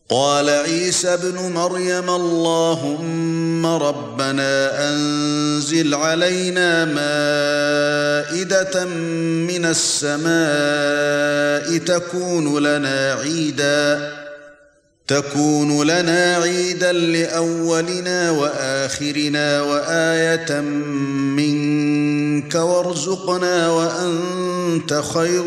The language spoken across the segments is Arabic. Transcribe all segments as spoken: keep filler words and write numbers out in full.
قال عيسى ابن مريم اللهم ربنا أنزل علينا مائدة من السماء تكون لنا عيداً تكون لنا عيدا لأولنا وآخرنا وآية منك وارزقنا وأنت خير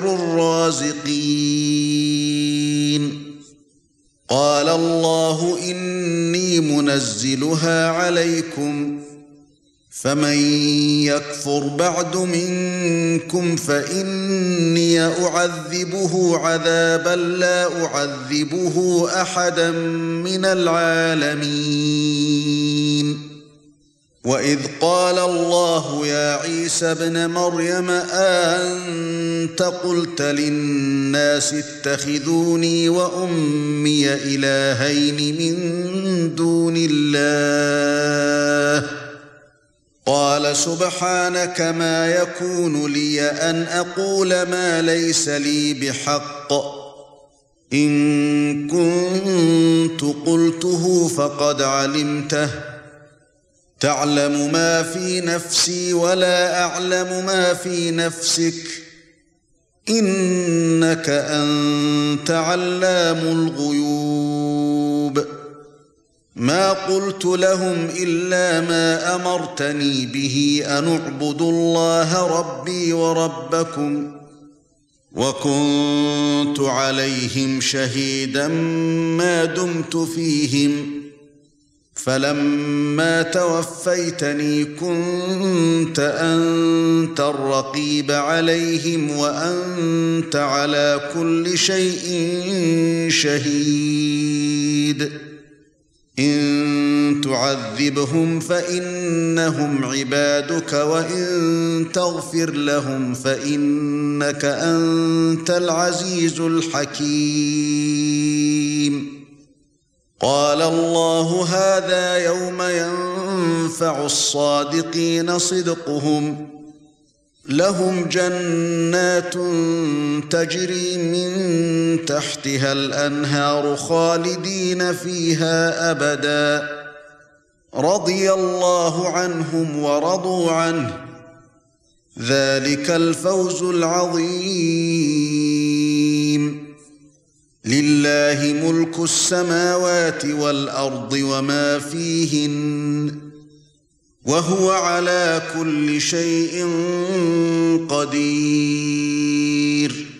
الرازقين قال الله إني منزلها عليكم فمن يكفر بعد منكم فإني أعذبه عذابا لا أعذبه أحدا من العالمين وإذ قال الله يا عيسى ابن مريم أأنت قلت للناس اتخذوني وأمي إلهين من دون الله قال سبحانك ما يكون لي أن أقول ما ليس لي بحق إن كنت قلته فقد علمته تعلم ما في نفسي ولا أعلم ما في نفسك إنك أنت علام الغيوب ما قلت لهم إلا ما أمرتني به أن اعبدوا الله ربي وربكم وكنت عليهم شهيدا ما دمت فيهم فلما توفيتني كنت أنت الرقيب عليهم وأنت على كل شيء شهيد إن تعذبهم فإنهم عبادك وإن تغفر لهم فإنك أنت العزيز الحكيم قال الله هذا يوم ينفع الصادقين صدقهم لهم جنات تجري من تحتها الأنهار خالدين فيها أبدا رضي الله عنهم ورضوا عنه ذلك الفوز العظيم لله ملك السماوات والأرض وما فيهن وهو على كل شيء قدير